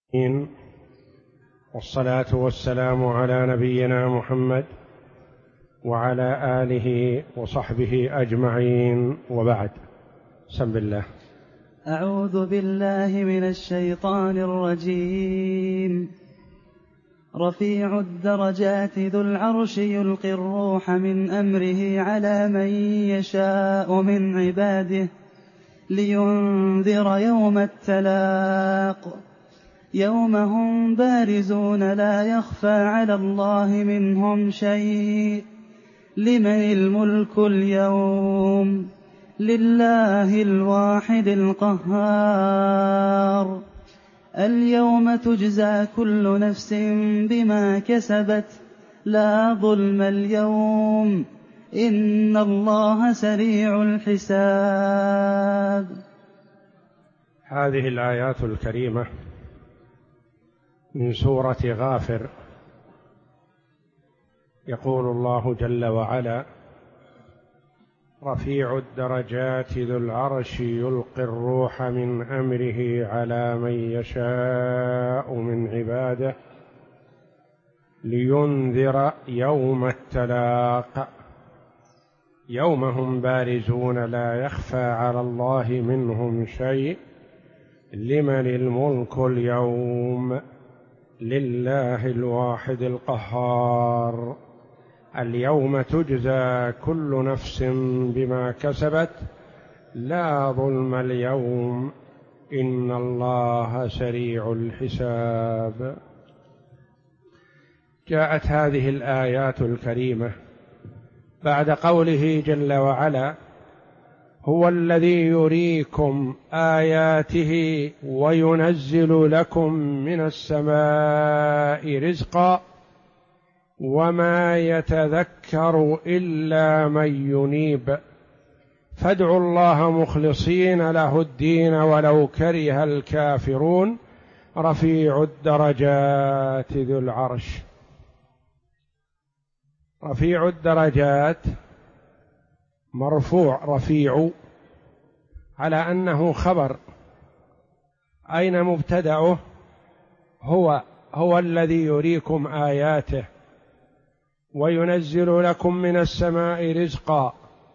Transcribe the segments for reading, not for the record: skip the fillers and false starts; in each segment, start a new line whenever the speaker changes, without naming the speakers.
والصلاة والسلام على نبينا محمد وعلى آله وصحبه أجمعين، وبعد. بسم الله.
أعوذ بالله من الشيطان الرجيم. رفيع الدرجات ذو العرش يلقي الروح من أمره على من يشاء من عباده لينذر يوم التلاق يوم هم بارزون لا يخفى على الله منهم شيء. لمن الملك اليوم؟ لله الواحد القهار. اليوم تجزى كل نفس بما كسبت لا ظلم اليوم إن الله سريع الحساب.
هذه الآيات الكريمة من سورة غافر. يقول الله جل وعلا: رفيع الدرجات ذو العرش يلقي الروح من أمره على من يشاء من عباده لينذر يوم التلاق يوم هم بارزون لا يخفى على الله منهم شيء. لمن الملك اليوم؟ لله الواحد القهار. اليوم تجزى كل نفس بما كسبت لا ظلم اليوم إن الله سريع الحساب. جاءت هذه الآيات الكريمة بعد قوله جل وعلا: هو الذي يريكم آياته وينزل لكم من السماء رزقا وما يتذكر إلا من ينيب فادعوا الله مخلصين له الدين ولو كره الكافرون. رفيع الدرجات ذو العرش. رفيع الدرجات مرفوع رفيع على أنه خبر. أين مبتدأه؟ هو الذي يريكم آياته وينزل لكم من السماء رزقا.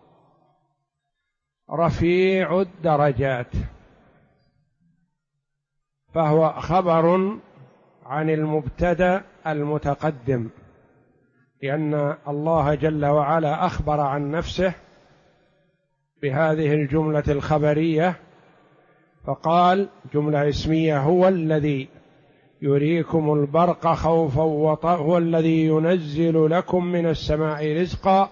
رفيع الدرجات، فهو خبر عن المبتدأ المتقدم، لأن الله جل وعلا أخبر عن نفسه بهذه الجملة الخبرية فقال جملة اسمية: هو الذي يريكم البرق خوفا وطمعا هو الذي ينزل لكم من السماء رزقا.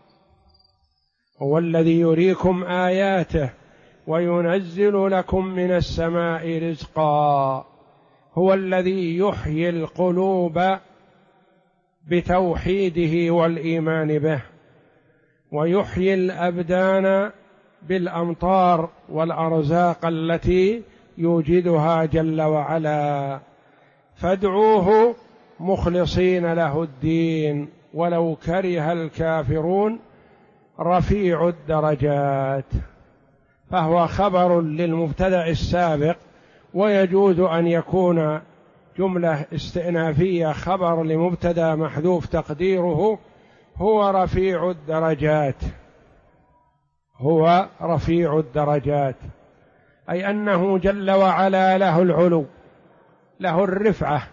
هو الذي يريكم آياته وينزل لكم من السماء رزقا. هو الذي يحيي القلوب بتوحيده والإيمان به ويحيي الأبدان بالأمطار والأرزاق التي يوجدها جل وعلا. فادعوه مخلصين له الدين ولو كره الكافرون. رفيع الدرجات، فهو خبر للمبتدأ السابق، ويجوز أن يكون جملة استئنافية خبر لمبتدأ محذوف تقديره هو رفيع الدرجات. هو رفيع الدرجات، أي أنه جل وعلا له العلو، له الرفعة،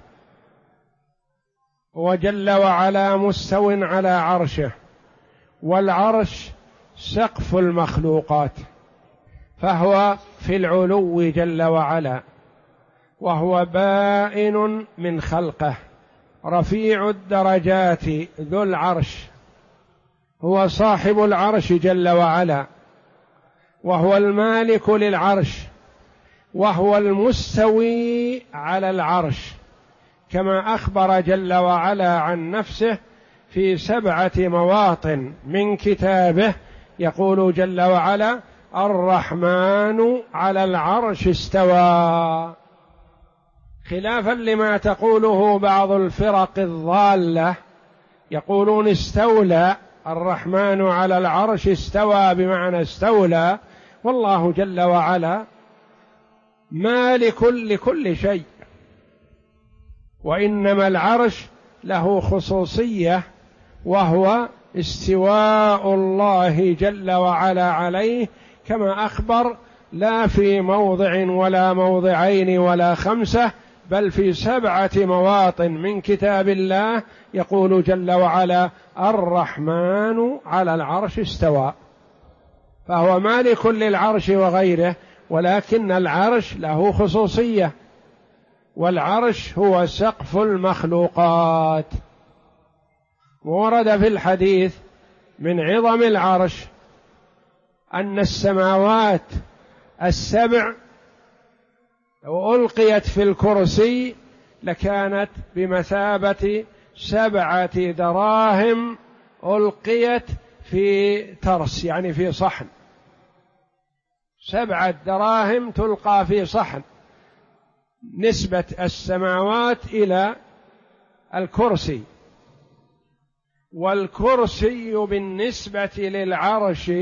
وجل وعلا مستو على عرشه، والعرش سقف المخلوقات، فهو في العلو جل وعلا، وهو بائن من خلقه. رفيع الدرجات ذو العرش، هو صاحب العرش جل وعلا، وهو المالك للعرش، وهو المستوي على العرش، كما أخبر جل وعلا عن نفسه في 7 مواطن من كتابه. يقول جل وعلا: الرحمن على العرش استوى، خلافا لما تقوله بعض الفرق الضالة، يقولون استولى. الرحمن على العرش استوى بمعنى استولى، والله جل وعلا مالك لكل شيء، وإنما العرش له خصوصية، وهو استواء الله جل وعلا عليه، كما أخبر لا في موضع ولا موضعين ولا 5، بل في 7 مواطن من كتاب الله يقول جل وعلا: الرحمن على العرش استوى. فهو مالك للعرش وغيره، ولكن العرش له خصوصية، والعرش هو سقف المخلوقات. ورد في الحديث من عظم العرش أن السماوات ال7 لو ألقيت في الكرسي لكانت بمثابة 7 دراهم ألقيت في ترس، يعني في صحن. 7 دراهم تلقى في صحن، نسبة السماوات إلى الكرسي. والكرسي بالنسبة للعرش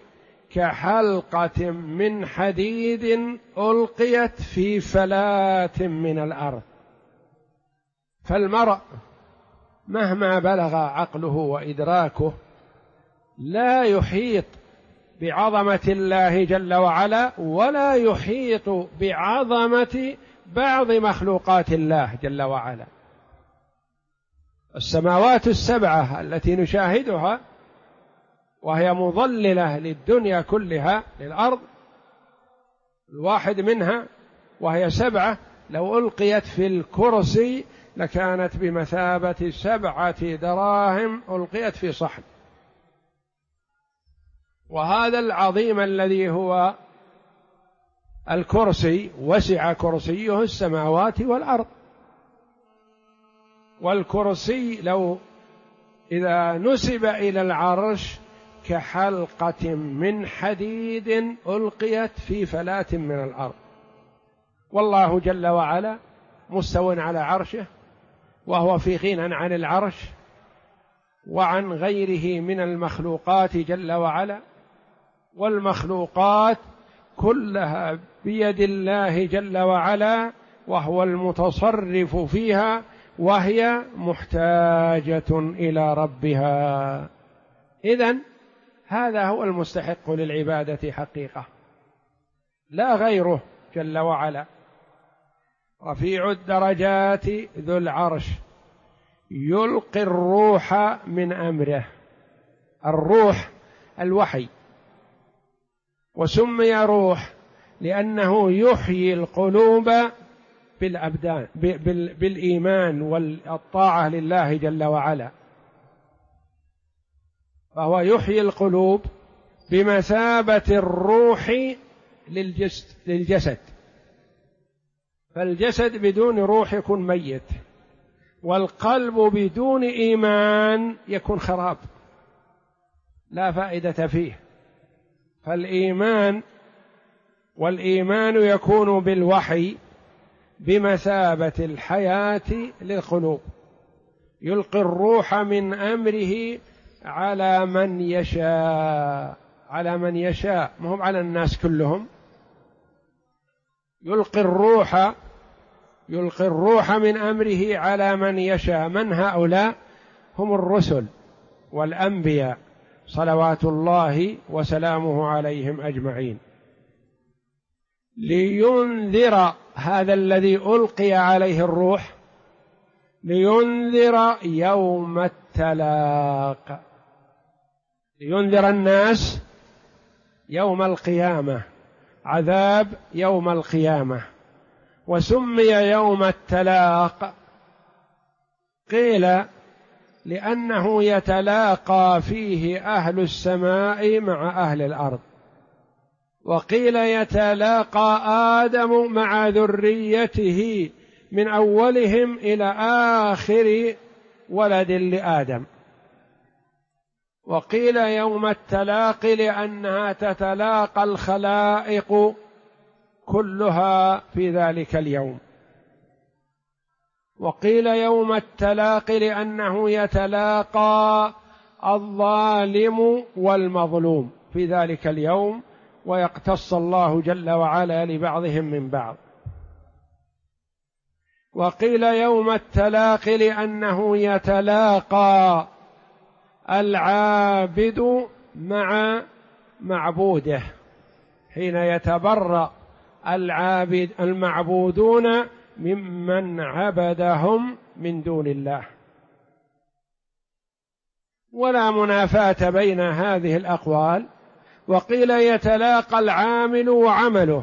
كحلقة من حديد ألقيت في فلاة من الأرض. فالمرء مهما بلغ عقله وإدراكه لا يحيط بعظمة الله جل وعلا، ولا يحيط بعظمة بعض مخلوقات الله جل وعلا. السماوات ال7 التي نشاهدها وهي مظللة للدنيا كلها، للأرض، الواحد منها وهي 7 لو ألقيت في الكرسي لكانت بمثابة 7 دراهم ألقيت في صحن. وهذا العظيم الذي هو الكرسي وسع كرسيه السماوات والأرض. والكرسي لو إذا نسب إلى العرش كحلقة من حديد ألقيت في فلاة من الأرض. والله جل وعلا مستو على عرشه، وهو في غنى عن العرش وعن غيره من المخلوقات جل وعلا. والمخلوقات كلها بيد الله جل وعلا، وهو المتصرف فيها، وهي محتاجة إلى ربها. إذن هذا هو المستحق للعبادة حقيقة، لا غيره جل وعلا. رفيع الدرجات ذو العرش يلقي الروح من أمره. الروح الوحي، وسمي روح لأنه يحيي القلوب بالأبدان بالإيمان والطاعة لله جل وعلا. فهو يحيي القلوب بمثابة الروح للجسد. فالجسد بدون روح يكون ميت، والقلب بدون إيمان يكون خراب، لا فائدة فيه. والإيمان يكون بالوحي بمثابة الحياة للقلوب. يلقي الروح من أمره على من يشاء، على من يشاء، مهم على الناس كلهم. يلقي الروح من أمره على من يشاء. من هؤلاء؟ هم الرسل والأنبياء صلوات الله وسلامه عليهم أجمعين، لينذر هذا الذي ألقي عليه الروح، لينذر يوم التلاق، لينذر الناس يوم القيامة، عذاب يوم القيامة. وسمي يوم التلاق قيل لأنه يتلاقى فيه أهل السماء مع أهل الأرض، وقيل يتلاقى آدم مع ذريته من أولهم إلى آخر ولد لآدم. وقيل يوم التلاق لأنها تتلاقى الخلائق كلها في ذلك اليوم. وقيل يوم التلاق لأنه يتلاقى الظالم والمظلوم في ذلك اليوم، ويقتص الله جل وعلا لبعضهم من بعض. وقيل يوم التلاق لأنه يتلاقى العابد مع معبوده، حين يتبرأ المعبودون ممن عبدهم من دون الله. ولا منافاة بين هذه الأقوال. وقيل يتلاقى العامل وعمله،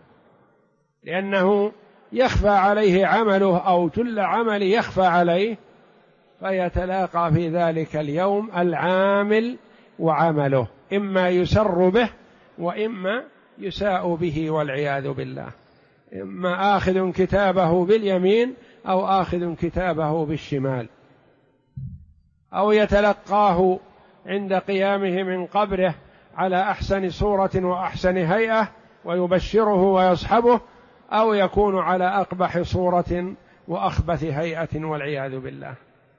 لأنه يخفى عليه عمله أو جل عمل يخفى عليه، فيتلاقى في ذلك اليوم العامل وعمله، إما يسر به وإما يساء به والعياذ بالله، إما آخذ كتابه باليمين أو آخذ كتابه بالشمال، أو يتلقاه عند قيامه من قبره على أحسن صورة وأحسن هيئة ويبشره ويصحبه، أو يكون على أقبح صورة وأخبث هيئة والعياذ بالله.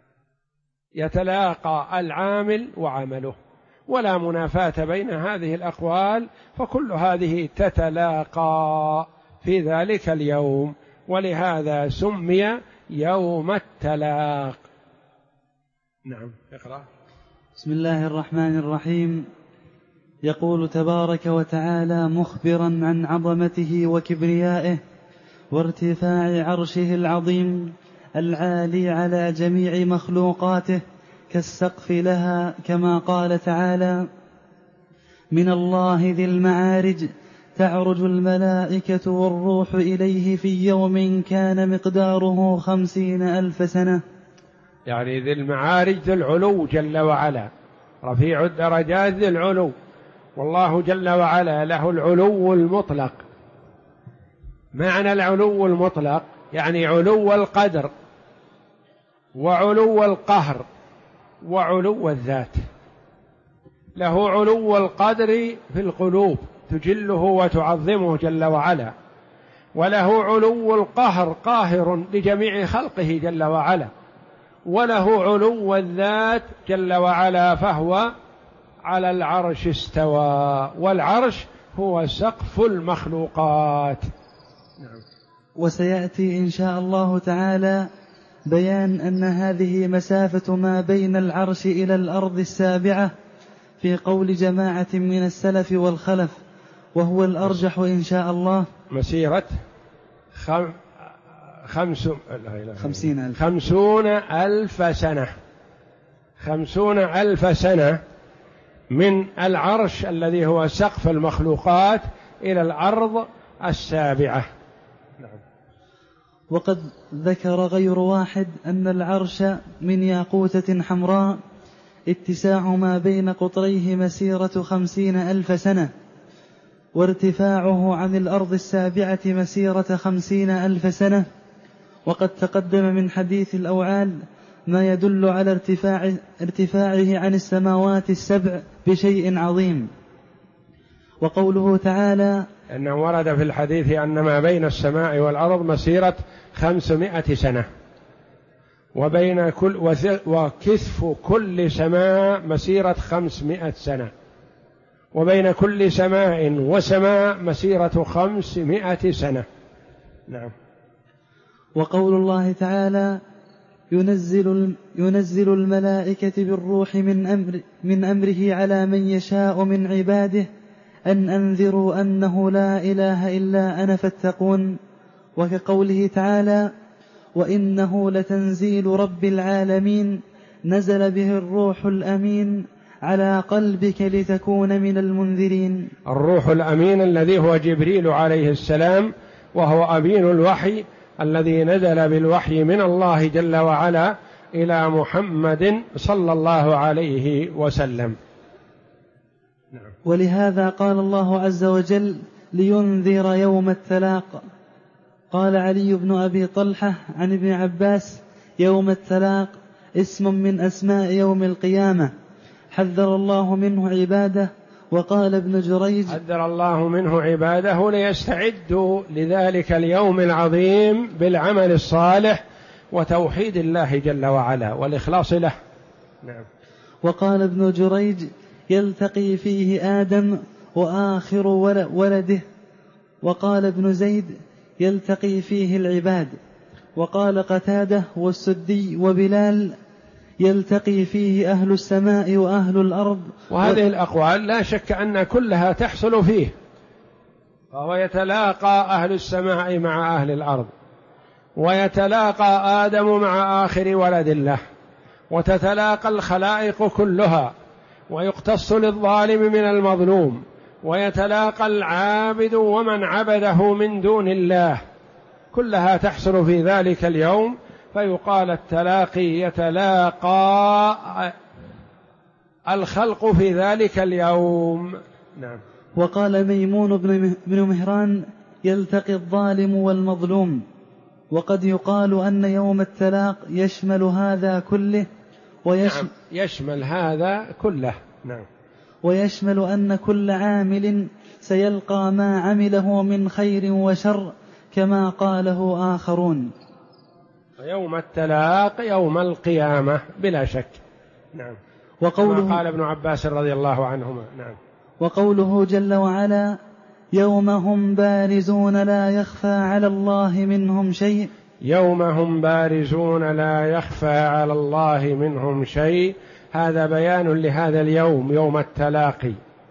يتلاقى العامل وعمله، ولا منافاة بين هذه الأقوال، فكل هذه تتلاقى في ذلك اليوم، ولهذا سمي يوم التلاق. نعم، اقرأ.
بسم الله الرحمن الرحيم. يقول تبارك وتعالى مخبرا عن عظمته وكبريائه وارتفاع عرشه العظيم العالي على جميع مخلوقاته كالسقف لها، كما قال تعالى: من الله ذي المعارج تعرج الملائكة والروح إليه في يوم كان مقداره 50,000 سنة.
يعني ذي المعارج ذي العلو جل وعلا، رفيع الدرجات ذي العلو، والله جل وعلا له العلو المطلق. معنى العلو المطلق يعني علو القدر وعلو القهر وعلو الذات. له علو القدر في القلوب تجله وتعظمه جل وعلا، وله علو القهر قاهر لجميع خلقه جل وعلا، وله علو الذات جل وعلا، فهو على العرش استوى، والعرش هو سقف المخلوقات. نعم.
وسيأتي إن شاء الله تعالى بيان أن هذه مسافة ما بين العرش إلى الأرض السابعة في قول جماعة من السلف والخلف، وهو الأرجح إن شاء الله،
مسيرة 50,000 سنة. 50,000 سنة من العرش الذي هو سقف المخلوقات إلى الأرض السابعة. نعم.
وقد ذكر غير واحد أن العرش من ياقوتة حمراء اتساع ما بين قطريه مسيرة 50,000 سنة، وارتفاعه عن الأرض السابعة مسيرة 50,000 سنة. وقد تقدم من حديث الأوعال ما يدل على ارتفاعه عن السماوات السبع بشيء عظيم. وقوله تعالى:
أنه ورد في الحديث أن ما بين السماء والأرض مسيرة 500 سنة، وكثف كل سماء مسيرة 500 سنة، وبين كل سماء وسماء مسيرة 500 سنة. نعم.
وقول الله تعالى: ينزل الملائكة بالروح من أمره على من يشاء من عباده أن أنذروا أنه لا إله إلا أنا فاتقون. وكقوله تعالى: وإنه لتنزيل رب العالمين نزل به الروح الأمين على قلبك لتكون من المنذرين.
الروح الأمين الذي هو جبريل عليه السلام، وهو أمين الوحي الذي نزل بالوحي من الله جل وعلا إلى محمد صلى الله عليه وسلم. نعم.
ولهذا قال الله عز وجل: لينذر يوم التلاق. قال علي بن أبي طلحة عن ابن عباس: يوم التلاق اسم من أسماء يوم القيامة حذر الله منه عباده. وقال ابن جريج:
حذر الله منه عباده ليستعدوا لذلك اليوم العظيم بالعمل الصالح وتوحيد الله جل وعلا والإخلاص له. نعم.
وقال ابن جريج: يلتقي فيه آدم وآخر ولده. وقال ابن زيد: يلتقي فيه العباد. وقال قتادة والسدي وبلال: يلتقي فيه أهل السماء وأهل الأرض.
وهذه الأقوال لا شك أن كلها تحصل فيه، فهو يتلاقى أهل السماء مع أهل الأرض، ويتلاقى آدم مع آخر ولد له، وتتلاقى الخلائق كلها، ويقتص للظالم من المظلوم، ويتلاقى العابد ومن عبده من دون الله، كلها تحصل في ذلك اليوم، فيقال التلاقي يتلاقى الخلق في ذلك اليوم. نعم.
وقال ميمون بن مهران: يلتقي الظالم والمظلوم. وقد يقال أن يوم التلاق يشمل هذا كله
نعم، يشمل هذا كله. نعم.
ويشمل أن كل عامل سيلقى ما عمله من خير وشر، كما قاله آخرون.
يوم التلاق يوم القيامة بلا شك. نعم.
وقوله
قال ابن عباس رضي الله عنهما. نعم.
وقوله جل وعلا: يوم هم بارزون لا يخفى على الله منهم شيء.
يوم هم بارزون لا يخفى على الله منهم شيء، هذا بيان لهذا اليوم، يوم التلاقي.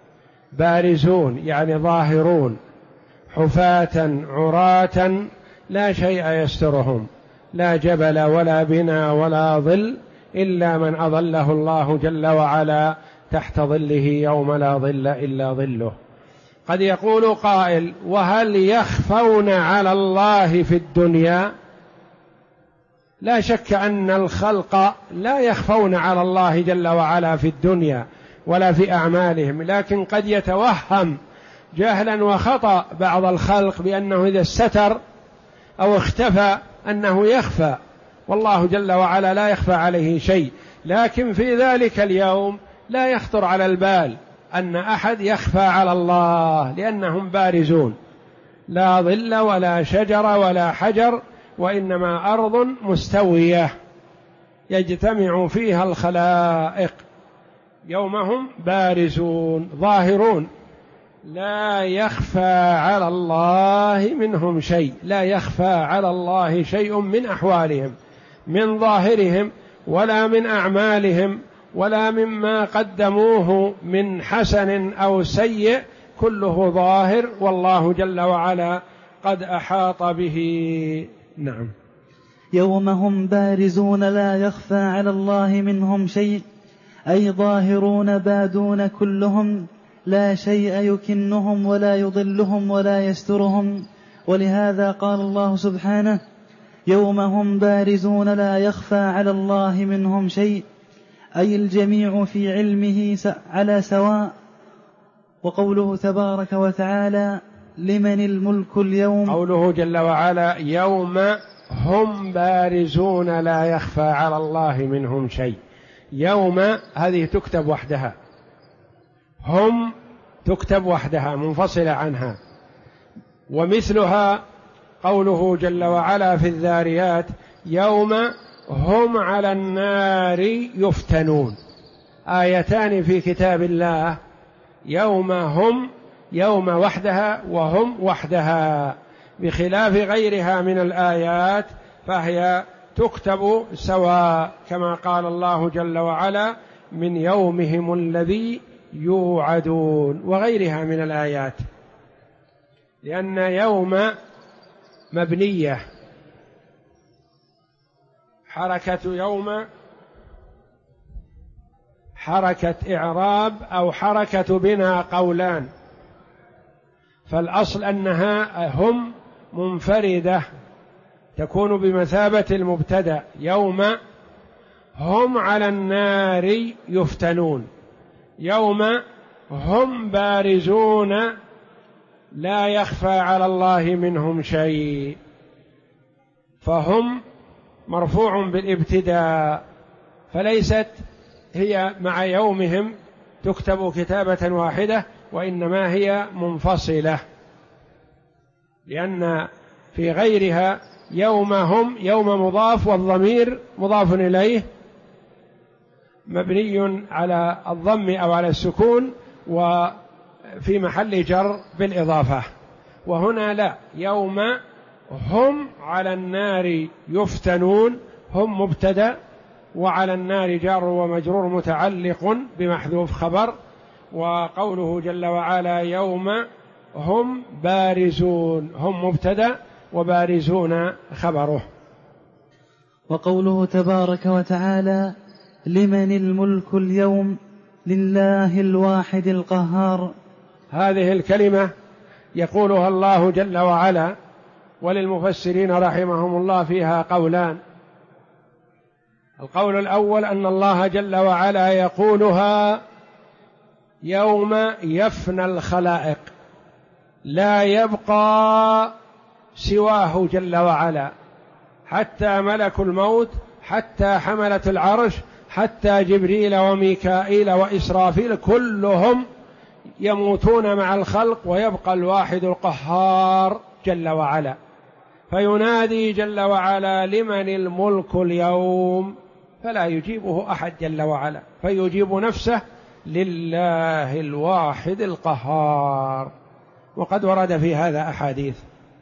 بارزون يعني ظاهرون، حفاة عراة، لا شيء يسترهم، لا جبل ولا بنا ولا ظل إلا من أظله الله جل وعلا تحت ظله يوم لا ظل إلا ظله. قد يقول قائل: وهل يخفون على الله في الدنيا؟ لا شك أن الخلق لا يخفون على الله جل وعلا في الدنيا ولا في أعمالهم، لكن قد يتوهم جهلا وخطأ بعض الخلق بأنه إذا استتر أو اختفى أنه يخفى، والله جل وعلا لا يخفى عليه شيء. لكن في ذلك اليوم لا يخطر على البال أن أحد يخفى على الله، لأنهم بارزون، لا ظل ولا شجر ولا حجر، وإنما أرض مستوية يجتمع فيها الخلائق. يومهم بارزون ظاهرون، لا يخفى على الله منهم شيء، لا يخفى على الله شيء من أحوالهم، من ظاهرهم ولا من أعمالهم ولا مما قدموه من حسن أو سيء، كله ظاهر، والله جل وعلا قد أحاط به. نعم.
يوم هم بارزون لا يخفى على الله منهم شيء، أي ظاهرون بادون كلهم، لا شيء يكنهم ولا يضلهم ولا يسترهم. ولهذا قال الله سبحانه: يوم هم بارزون لا يخفى على الله منهم شيء، أي الجميع في علمه على سواء. وقوله تبارك وتعالى: لمن الملك اليوم.
قوله جل وعلا: يوم هم بارزون لا يخفى على الله منهم شيء. يوم هذه تكتب وحدها، هم تكتب وحدها منفصلة عنها. ومثلها قوله جل وعلا في الذاريات: يوم هم على النار يفتنون. آيتان في كتاب الله، يوم هم، يوم وحدها وهم وحدها، بخلاف غيرها من الآيات فهي تكتب سواء، كما قال الله جل وعلا: من يومهم الذي يوعدون، وغيرها من الآيات، لأن يوم مبنية، حركة يوم حركة إعراب أو حركة بناء قولان، فالأصل أنها هم منفردة تكون بمثابة المبتدأ. يوم هم على النار يفتنون، يوم هم بارزون لا يخفى على الله منهم شيء، فهم مرفوع بالابتداء، فليست هي مع يومهم تكتب كتابة واحدة، وإنما هي منفصلة، لأن في غيرها يوم هم يوم مضاف والضمير مضاف إليه مبني على الضم أو على السكون وفي محل جر بالإضافة. وهنا لا، يوم هم على النار يفتنون هم مبتدأ، وعلى النار جار ومجرور متعلق بمحذوف خبر، وقوله جل وعلا يوم هم بارزون هم مبتدأ وبارزون خبره.
وقوله تبارك وتعالى لمن الملك اليوم لله الواحد القهار،
هذه الكلمة يقولها الله جل وعلا، وللمفسرين رحمهم الله فيها قولان. القول الأول أن الله جل وعلا يقولها يوم يفنى الخلائق، لا يبقى سواه جل وعلا، حتى ملك الموت، حتى حملة العرش، حتى جبريل وميكائيل وإسرافيل، كلهم يموتون مع الخلق، ويبقى الواحد القهار جل وعلا. فينادي جل وعلا لمن الملك اليوم، فلا يجيبه أحد جل وعلا، فيجيب نفسه لله الواحد القهار. وقد ورد في هذا أحاديث.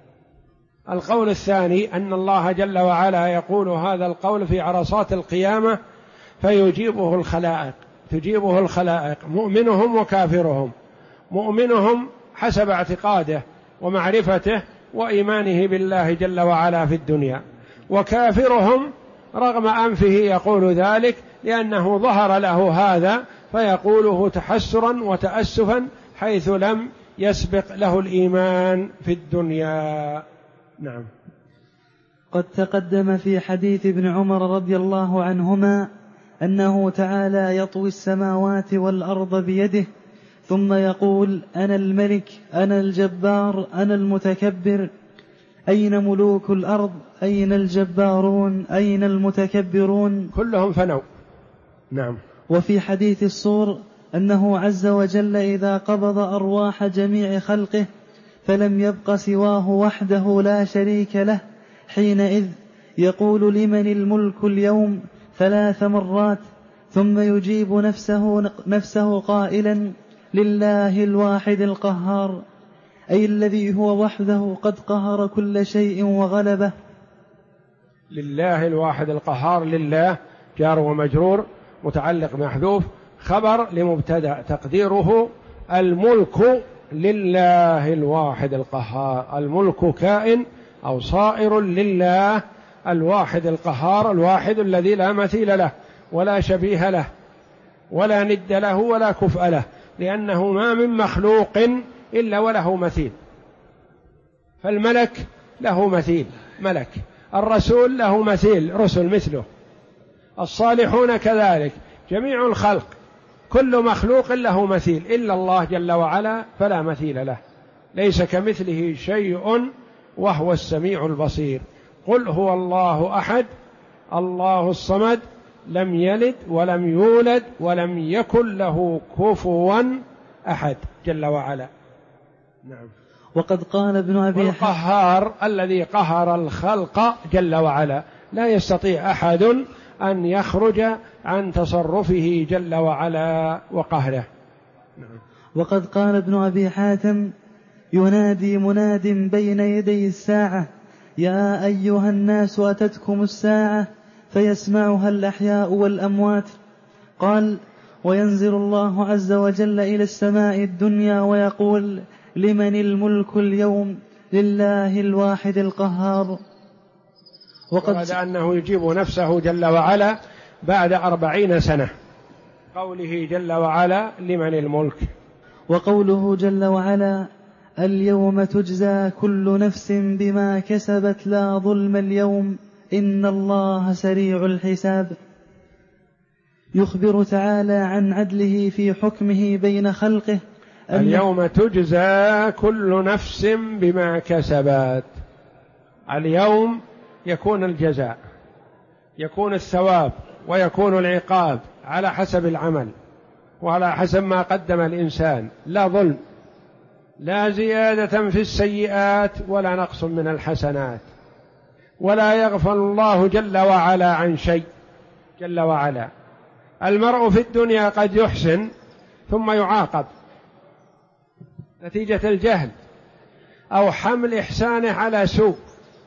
القول الثاني أن الله جل وعلا يقول هذا القول في عرصات القيامة، فيجيبه الخلائق، تجيبه الخلائق، مؤمنهم وكافرهم. مؤمنهم حسب اعتقاده ومعرفته وإيمانه بالله جل وعلا في الدنيا، وكافرهم رغم أنفه يقول ذلك لأنه ظهر له هذا، فيقوله تحسرا وتأسفا حيث لم يسبق له الإيمان في الدنيا. نعم.
قد تقدم في حديث ابن عمر رضي الله عنهما أنه تعالى يطوي السماوات والأرض بيده، ثم يقول أنا الملك، أنا الجبار، أنا المتكبر، أين ملوك الأرض، أين الجبارون، أين المتكبرون،
كلهم فنوا. نعم.
وفي حديث الصور أنه عز وجل إذا قبض أرواح جميع خلقه فلم يبق سواه وحده لا شريك له، حينئذ يقول لمن الملك اليوم 3 مرات، ثم يجيب نفسه قائلا لله الواحد القهار، أي الذي هو وحده قد قهر كل شيء وغلبه.
لله الواحد القهار، لله جار ومجرور متعلق محذوف، خبر لمبتدأ تقديره الملك لله الواحد القهار. الملك كائن أو صائر لله الواحد القهار، الواحد الذي لا مثيل له ولا شبيه له ولا ند له ولا كفء له، لأنه ما من مخلوق إلا وله مثيل. فالملك له مثيل ملك، الرسول له مثيل رسل مثله، الصالحون كذلك، جميع الخلق كل مخلوق له مثيل إلا الله جل وعلا فلا مثيل له، ليس كمثله شيء وهو السميع البصير. قل هو الله أحد الله الصمد لم يلد ولم يولد ولم يكن له كفوا أحد جل وعلا. نعم.
وقد قال ابن أبي
القهار الذي قهر الخلق جل وعلا، لا يستطيع أحد أن يخرج عن تصرفه جل وعلا وقهره. نعم.
وقد قال ابن أبي حاتم ينادي مناد بين يدي الساعة يا أيها الناس أتتكم الساعة، فيسمعها الأحياء والأموات. قال وينزل الله عز وجل إلى السماء الدنيا ويقول لمن الملك اليوم لله الواحد القهار.
وقد أنه يجيب نفسه جل وعلا بعد 40 سنة، قوله جل وعلا لمن الملك.
وقوله جل وعلا اليوم تجزى كل نفس بما كسبت لا ظلم اليوم إن الله سريع الحساب. يخبر تعالى عن عدله في حكمه بين خلقه.
اليوم تجزى كل نفس بما كسبت. اليوم يكون الجزاء، يكون الثواب، ويكون العقاب على حسب العمل وعلى حسب ما قدم الإنسان، لا ظلم، لا زيادة في السيئات ولا نقص من الحسنات، ولا يغفل الله جل وعلا عن شيء جل وعلا. المرء في الدنيا قد يحسن ثم يعاقب نتيجة الجهل أو حمل إحسانه على سوء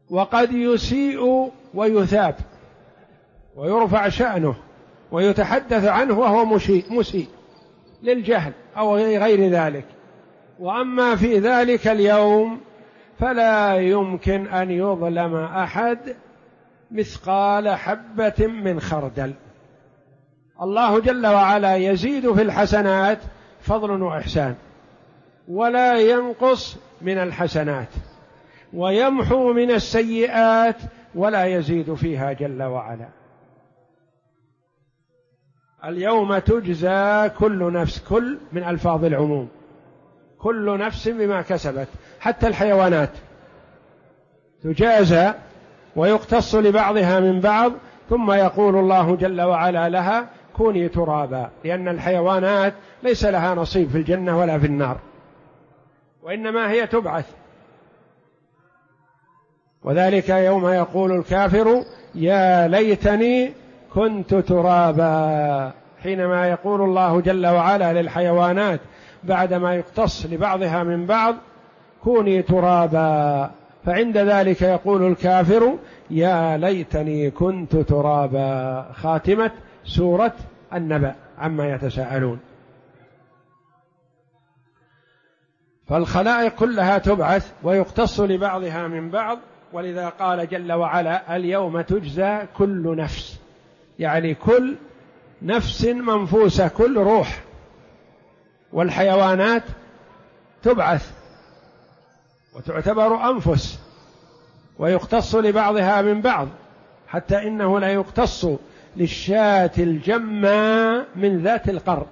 وقد يسيء ويثاب ويرفع شأنه ويتحدث عنه وهو مسيء للجهل أو غير ذلك. وأما في ذلك اليوم فلا يمكن أن يظلم أحد مثقال حبة من خردل. الله جل وعلا يزيد في الحسنات فضل وإحسان ولا ينقص من الحسنات، ويمحو من السيئات ولا يزيد فيها جل وعلا. اليوم تجزى كل نفس، كل من ألفاظ العموم، كل نفس بما كسبت، حتى الحيوانات تجازى ويقتص لبعضها من بعض، ثم يقول الله جل وعلا لها كوني ترابا، لأن الحيوانات ليس لها نصيب في الجنة ولا في النار، وإنما هي تبعث. وذلك يوم يقول الكافر يا ليتني كنت ترابا، حينما يقول الله جل وعلا للحيوانات بعدما يقتص لبعضها من بعض كوني ترابا، فعند ذلك يقول الكافر يا ليتني كنت ترابا. خاتمة سورة النبأ عما يتساءلون. فالخلائق كلها تبعث ويقتص لبعضها من بعض، ولذا قال جل وعلا اليوم تجزى كل نفس، يعني كل نفس منفوسة، كل روح. والحيوانات تبعث وتعتبر أنفس ويقتص لبعضها من بعض، حتى إنه لا يقتص للشاة الجمة من ذات القرن.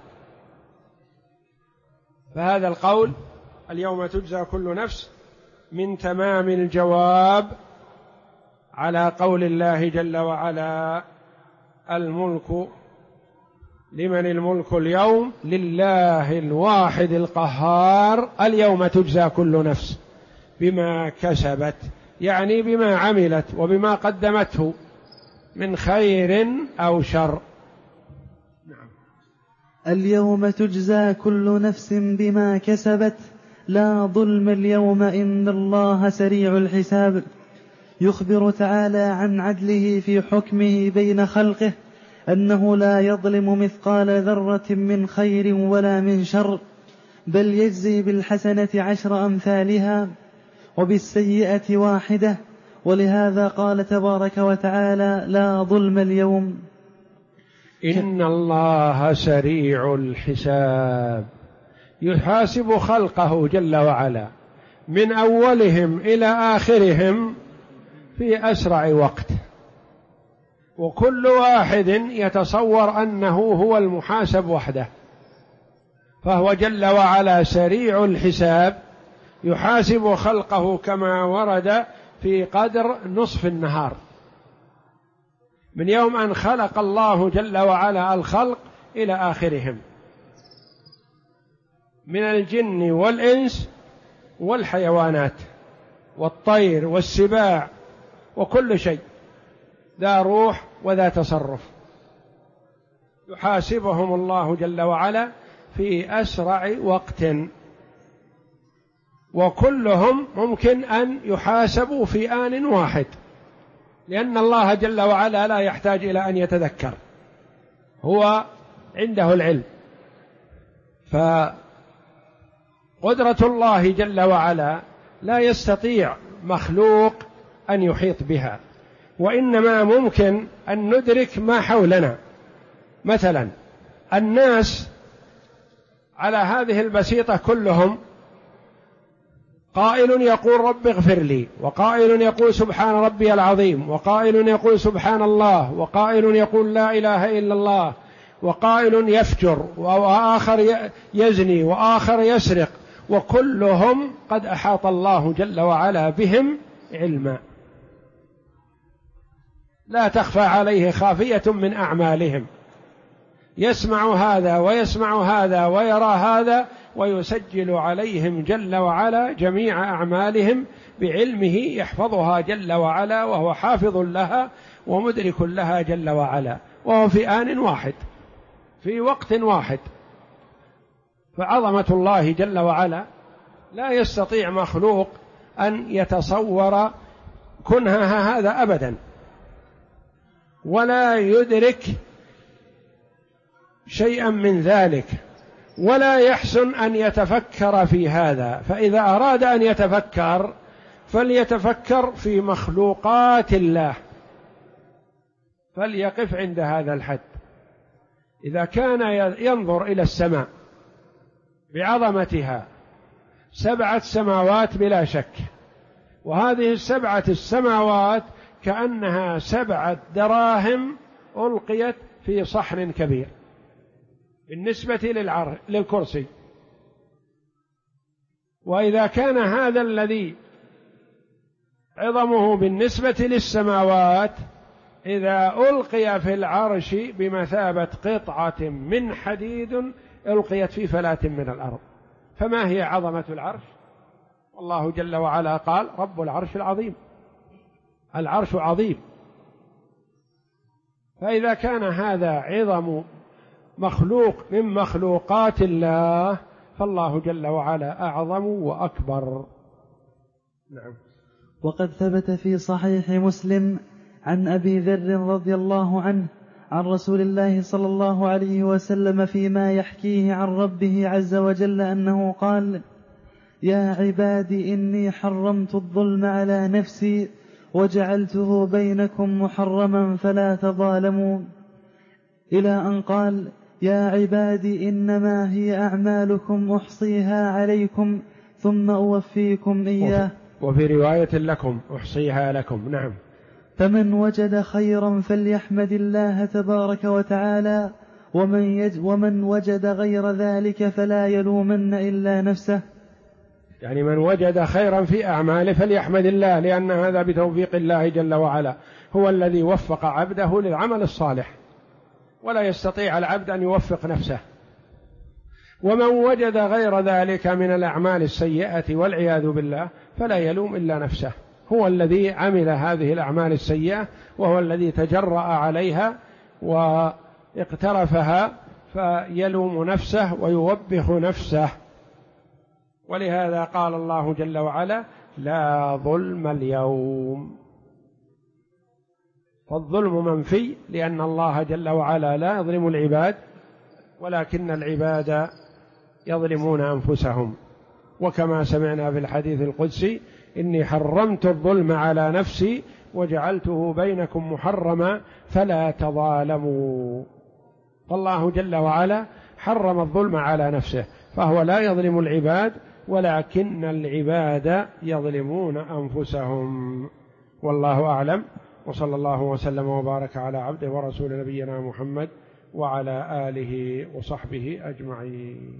فهذا القول اليوم تجزى كل نفس من تمام الجواب على قول الله جل وعلا الملك لمن الملك اليوم لله الواحد القهار. اليوم تجزى كل نفس بما كسبت، يعني بما عملت وبما قدمته من خير أو شر. نعم.
اليوم تجزى كل نفس بما كسبت لا ظلم اليوم إن الله سريع الحساب. يخبر تعالى عن عدله في حكمه بين خلقه، أنه لا يظلم مثقال ذرة من خير ولا من شر، بل يجزي بالحسنة 10 أمثالها وبالسيئة 1. ولهذا قال تبارك وتعالى لا ظلم اليوم
إن الله سريع الحساب، يحاسب خلقه جل وعلا من أولهم إلى آخرهم في أسرع وقت، وكل واحد يتصور أنه هو المحاسب وحده، فهو جل وعلا سريع الحساب يحاسب خلقه كما ورد في قدر نصف النهار، من يوم أن خلق الله جل وعلا الخلق إلى آخرهم من الجن والإنس والحيوانات والطير والسباع وكل شيء ذا روح وذا تصرف، يحاسبهم الله جل وعلا في أسرع وقت، وكلهم ممكن أن يحاسبوا في آن واحد، لأن الله جل وعلا لا يحتاج إلى أن يتذكر، هو عنده العلم. فقدرة الله جل وعلا لا يستطيع مخلوق أن يحيط بها، وإنما ممكن أن ندرك ما حولنا. مثلا الناس على هذه البسيطة كلهم، قائل يقول رب اغفر لي، وقائل يقول سبحان ربي العظيم، وقائل يقول سبحان الله، وقائل يقول لا إله إلا الله، وقائل يفجر، وآخر يزني، وآخر يسرق، وكلهم قد أحاط الله جل وعلا بهم علما، لا تخفى عليه خافية من أعمالهم، يسمع هذا ويسمع هذا ويرى هذا، ويسجل عليهم جل وعلا جميع أعمالهم بعلمه، يحفظها جل وعلا، وهو حافظ لها ومدرك لها جل وعلا، وهو في آن واحد في وقت واحد. فعظمة الله جل وعلا لا يستطيع مخلوق أن يتصور كنهها هذا أبدا، ولا يدرك شيئا من ذلك، ولا يحسن أن يتفكر في هذا. فإذا أراد أن يتفكر فليتفكر في مخلوقات الله، فليقف عند هذا الحد. إذا كان ينظر إلى السماء بعظمتها 7 سماوات بلا شك، وهذه 7 السماوات كأنها 7 دراهم ألقيت في صحن كبير بالنسبة للكرسي. وإذا كان هذا الذي عظمه بالنسبة للسماوات إذا ألقي في العرش بمثابة قطعة من حديد ألقيت في فلاة من الأرض، فما هي عظمة العرش؟ والله جل وعلا قال رب العرش العظيم، العرش عظيم. فإذا كان هذا عظم مخلوق من مخلوقات الله فالله جل وعلا أعظم وأكبر. نعم.
وقد ثبت في صحيح مسلم عن أبي ذر رضي الله عنه عن رسول الله صلى الله عليه وسلم فيما يحكيه عن ربه عز وجل أنه قال: يا عبادي إني حرمت الظلم على نفسي وجعلته بينكم محرما فلا تظالموا، إلى أن قال: يا عبادي إنما هي أعمالكم أحصيها عليكم ثم أوفيكم إياه.
وفي رواية لكم أحصيها لكم. نعم.
فمن وجد خيرا فليحمد الله تبارك وتعالى، ومن وجد غير ذلك فلا يلومن إلا نفسه.
يعني من وجد خيرا في أعماله فليحمد الله، لأن هذا بتوفيق الله جل وعلا، هو الذي وفق عبده للعمل الصالح، ولا يستطيع العبد أن يوفق نفسه. ومن وجد غير ذلك من الأعمال السيئة والعياذ بالله فلا يلوم إلا نفسه، هو الذي عمل هذه الأعمال السيئة وهو الذي تجرأ عليها واقترفها، فيلوم نفسه ويوبخ نفسه. ولهذا قال الله جل وعلا: لا ظلم اليوم. فالظلم منفي، لأن الله جل وعلا لا يظلم العباد، ولكن العباد يظلمون أنفسهم. وكما سمعنا في الحديث القدسي: إني حرمت الظلم على نفسي وجعلته بينكم محرما فلا تظالموا. فالله جل وعلا حرم الظلم على نفسه، فهو لا يظلم العباد، ولكن العباد يظلمون أنفسهم. والله أعلم، وصلى الله وسلم وبارك على عبده ورسول نبينا محمد وعلى آله وصحبه أجمعين.